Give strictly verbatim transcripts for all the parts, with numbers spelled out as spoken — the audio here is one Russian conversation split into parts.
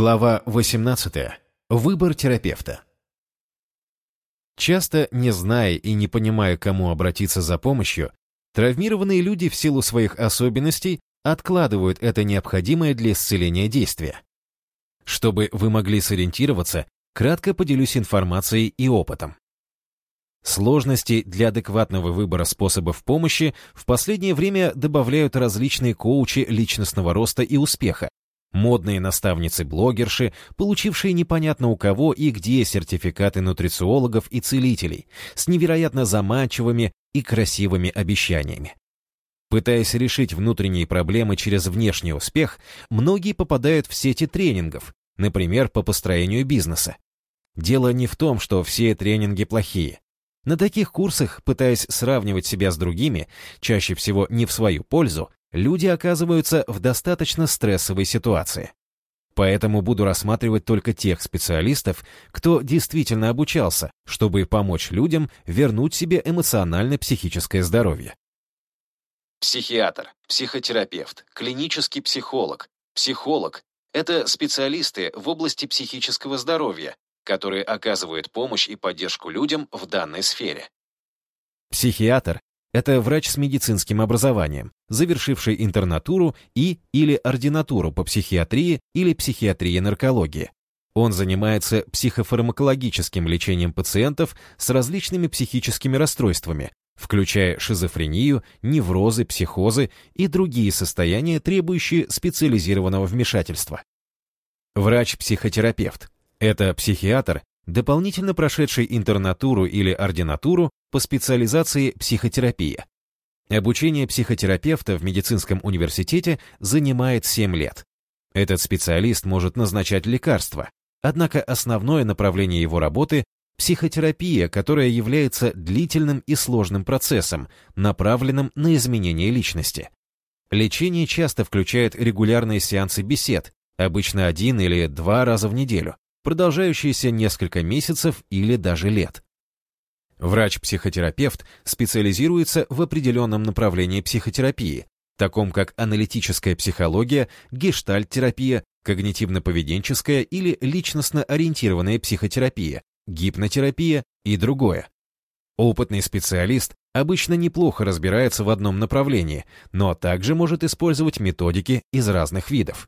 Глава восемнадцатая. Выбор терапевта. Часто, не зная и не понимая, к кому обратиться за помощью, травмированные люди в силу своих особенностей откладывают это необходимое для исцеления действие. Чтобы вы могли сориентироваться, кратко поделюсь информацией и опытом. Сложности для адекватного выбора способов помощи в последнее время добавляют различные коучи личностного роста и успеха, модные наставницы-блогерши, получившие непонятно у кого и где сертификаты нутрициологов и целителей, с невероятно заманчивыми и красивыми обещаниями. Пытаясь решить внутренние проблемы через внешний успех, многие попадают в сети тренингов, например, по построению бизнеса. Дело не в том, что все тренинги плохие. На таких курсах, пытаясь сравнивать себя с другими, чаще всего не в свою пользу, люди оказываются в достаточно стрессовой ситуации. Поэтому буду рассматривать только тех специалистов, кто действительно обучался, чтобы помочь людям вернуть себе эмоционально-психическое здоровье. Психиатр, психотерапевт, клинический психолог, психолог – это специалисты в области психического здоровья, которые оказывают помощь и поддержку людям в данной сфере. Психиатр – это врач с медицинским образованием, завершивший интернатуру и или ординатуру по психиатрии или психиатрии-наркологии. Он занимается психофармакологическим лечением пациентов с различными психическими расстройствами, включая шизофрению, неврозы, психозы и другие состояния, требующие специализированного вмешательства. Врач-психотерапевт – это психиатр, дополнительно прошедший интернатуру или ординатуру по специализации психотерапия. Обучение психотерапевта в медицинском университете занимает семь лет. Этот специалист может назначать лекарства, однако основное направление его работы – психотерапия, которая является длительным и сложным процессом, направленным на изменение личности. Лечение часто включает регулярные сеансы бесед, обычно один или два раза в неделю, продолжающиеся несколько месяцев или даже лет. Врач-психотерапевт специализируется в определенном направлении психотерапии, таком как аналитическая психология, гештальт-терапия, когнитивно-поведенческая или личностно-ориентированная психотерапия, гипнотерапия и другое. Опытный специалист обычно неплохо разбирается в одном направлении, но также может использовать методики из разных видов.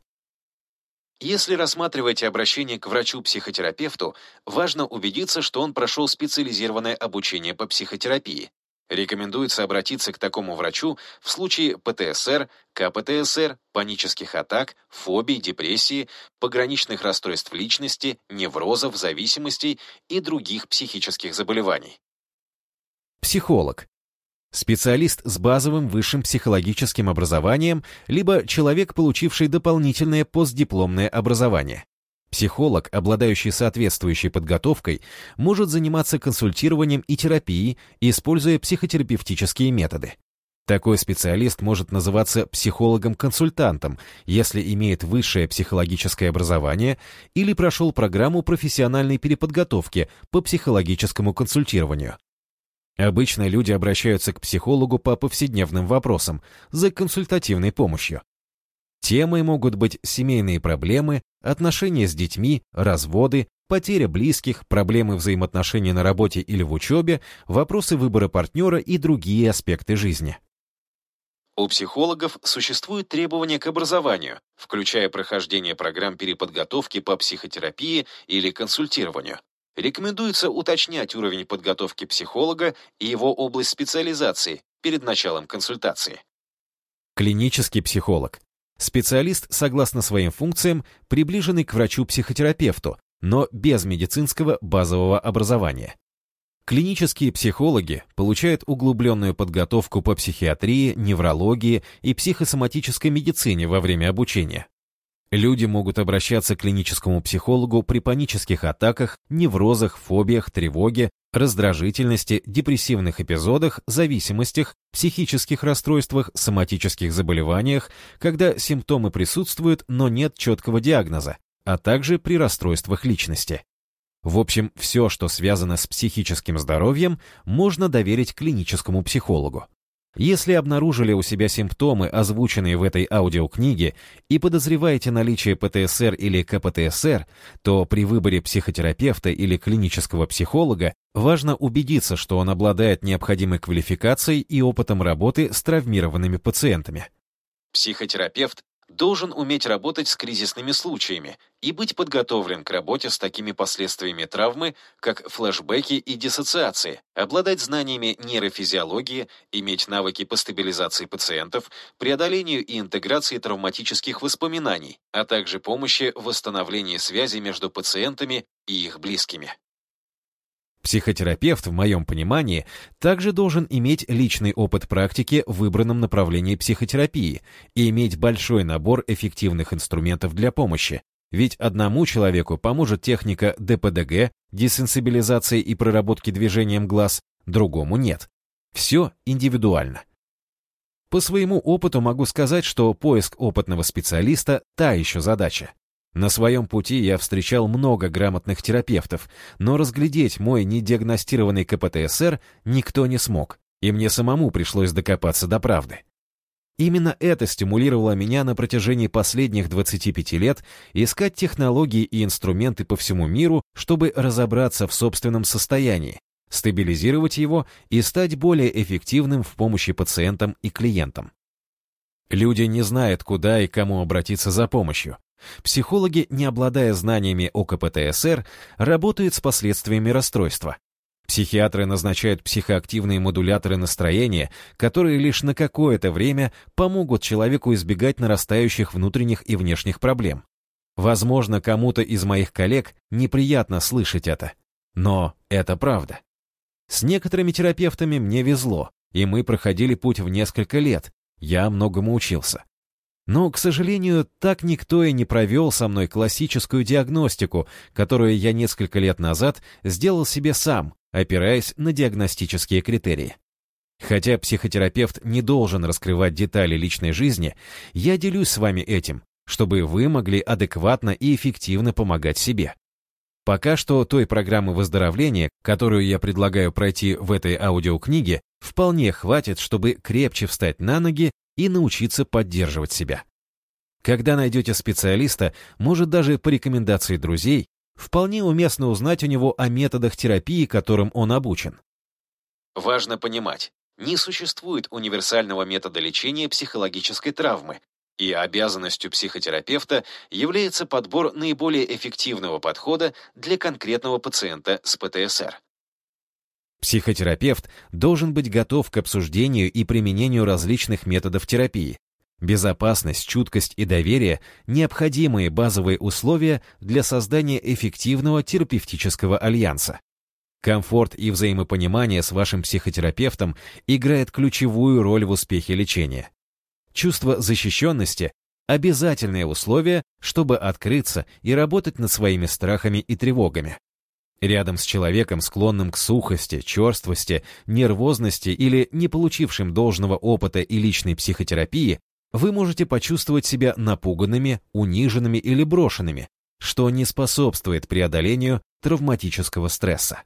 Если рассматриваете обращение к врачу-психотерапевту, важно убедиться, что он прошел специализированное обучение по психотерапии. Рекомендуется обратиться к такому врачу в случае пэ тэ эс эр, ка пэ тэ эс эр, панических атак, фобий, депрессии, пограничных расстройств личности, неврозов, зависимостей и других психических заболеваний. Психолог. Специалист с базовым высшим психологическим образованием, либо человек, получивший дополнительное постдипломное образование. Психолог, обладающий соответствующей подготовкой, может заниматься консультированием и терапией, используя психотерапевтические методы. Такой специалист может называться психологом-консультантом, если имеет высшее психологическое образование или прошел программу профессиональной переподготовки по психологическому консультированию. Обычно люди обращаются к психологу по повседневным вопросам за консультативной помощью. Темой могут быть семейные проблемы, отношения с детьми, разводы, потеря близких, проблемы взаимоотношений на работе или в учебе, вопросы выбора партнера и другие аспекты жизни. У психологов существуют требования к образованию, включая прохождение программ переподготовки по психотерапии или консультированию. Рекомендуется уточнять уровень подготовки психолога и его область специализации перед началом консультации. Клинический психолог. Специалист, согласно своим функциям, приближенный к врачу-психотерапевту, но без медицинского базового образования. Клинические психологи получают углубленную подготовку по психиатрии, неврологии и психосоматической медицине во время обучения. Люди могут обращаться к клиническому психологу при панических атаках, неврозах, фобиях, тревоге, раздражительности, депрессивных эпизодах, зависимостях, психических расстройствах, соматических заболеваниях, когда симптомы присутствуют, но нет четкого диагноза, а также при расстройствах личности. В общем, все, что связано с психическим здоровьем, можно доверить клиническому психологу. Если обнаружили у себя симптомы, озвученные в этой аудиокниге, и подозреваете наличие пэ тэ эс эр или ка пэ тэ эс эр, то при выборе психотерапевта или клинического психолога важно убедиться, что он обладает необходимой квалификацией и опытом работы с травмированными пациентами. Психотерапевт должен уметь работать с кризисными случаями и быть подготовлен к работе с такими последствиями травмы, как флешбеки и диссоциации, обладать знаниями нейрофизиологии, иметь навыки по стабилизации пациентов, преодолению и интеграции травматических воспоминаний, а также помощи в восстановлении связи между пациентами и их близкими. Психотерапевт, в моем понимании, также должен иметь личный опыт практики в выбранном направлении психотерапии и иметь большой набор эффективных инструментов для помощи, ведь одному человеку поможет техника дэ пэ дэ гэ, десенсибилизации и проработки движением глаз, другому нет. Все индивидуально. По своему опыту могу сказать, что поиск опытного специалиста – та еще задача. На своем пути я встречал много грамотных терапевтов, но разглядеть мой недиагностированный ка пэ тэ эс эр никто не смог, и мне самому пришлось докопаться до правды. Именно это стимулировало меня на протяжении последних двадцати пяти лет искать технологии и инструменты по всему миру, чтобы разобраться в собственном состоянии, стабилизировать его и стать более эффективным в помощи пациентам и клиентам. Люди не знают, куда и кому обратиться за помощью. Психологи, не обладая знаниями о ка пэ тэ эс эр, работают с последствиями расстройства. Психиатры назначают психоактивные модуляторы настроения, которые лишь на какое-то время помогут человеку избегать нарастающих внутренних и внешних проблем. Возможно, кому-то из моих коллег неприятно слышать это, но это правда. С некоторыми терапевтами мне везло, и мы проходили путь в несколько лет, я многому учился. Но, к сожалению, так никто и не провел со мной классическую диагностику, которую я несколько лет назад сделал себе сам, опираясь на диагностические критерии. Хотя психотерапевт не должен раскрывать детали личной жизни, я делюсь с вами этим, чтобы вы могли адекватно и эффективно помогать себе. Пока что той программы выздоровления, которую я предлагаю пройти в этой аудиокниге, вполне хватит, чтобы крепче встать на ноги и научиться поддерживать себя. Когда найдете специалиста, может даже по рекомендации друзей, вполне уместно узнать у него о методах терапии, которым он обучен. Важно понимать, не существует универсального метода лечения психологической травмы, и обязанностью психотерапевта является подбор наиболее эффективного подхода для конкретного пациента с пэ тэ эс эр. Психотерапевт должен быть готов к обсуждению и применению различных методов терапии. Безопасность, чуткость и доверие – необходимые базовые условия для создания эффективного терапевтического альянса. Комфорт и взаимопонимание с вашим психотерапевтом играет ключевую роль в успехе лечения. Чувство защищенности – обязательное условие, чтобы открыться и работать над своими страхами и тревогами. Рядом с человеком, склонным к сухости, черствости, нервозности или не получившим должного опыта и личной психотерапии, вы можете почувствовать себя напуганными, униженными или брошенными, что не способствует преодолению травматического стресса.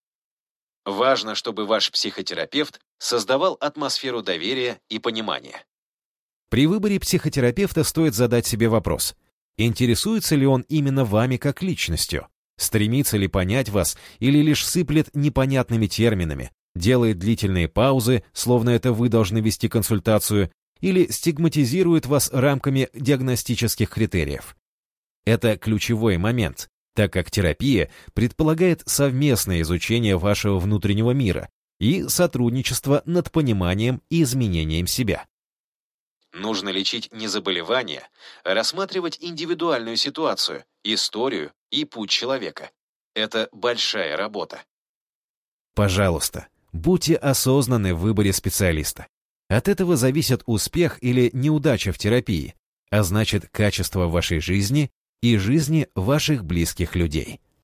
Важно, чтобы ваш психотерапевт создавал атмосферу доверия и понимания. При выборе психотерапевта стоит задать себе вопрос: интересуется ли он именно вами как личностью? Стремится ли понять вас или лишь сыплет непонятными терминами, делает длительные паузы, словно это вы должны вести консультацию, или стигматизирует вас рамками диагностических критериев? Это ключевой момент, так как терапия предполагает совместное изучение вашего внутреннего мира и сотрудничество над пониманием и изменением себя. Нужно лечить не заболевание, а рассматривать индивидуальную ситуацию, историю и путь человека. Это большая работа. Пожалуйста, будьте осознанны в выборе специалиста. От этого зависит успех или неудача в терапии, а значит, качество вашей жизни и жизни ваших близких людей.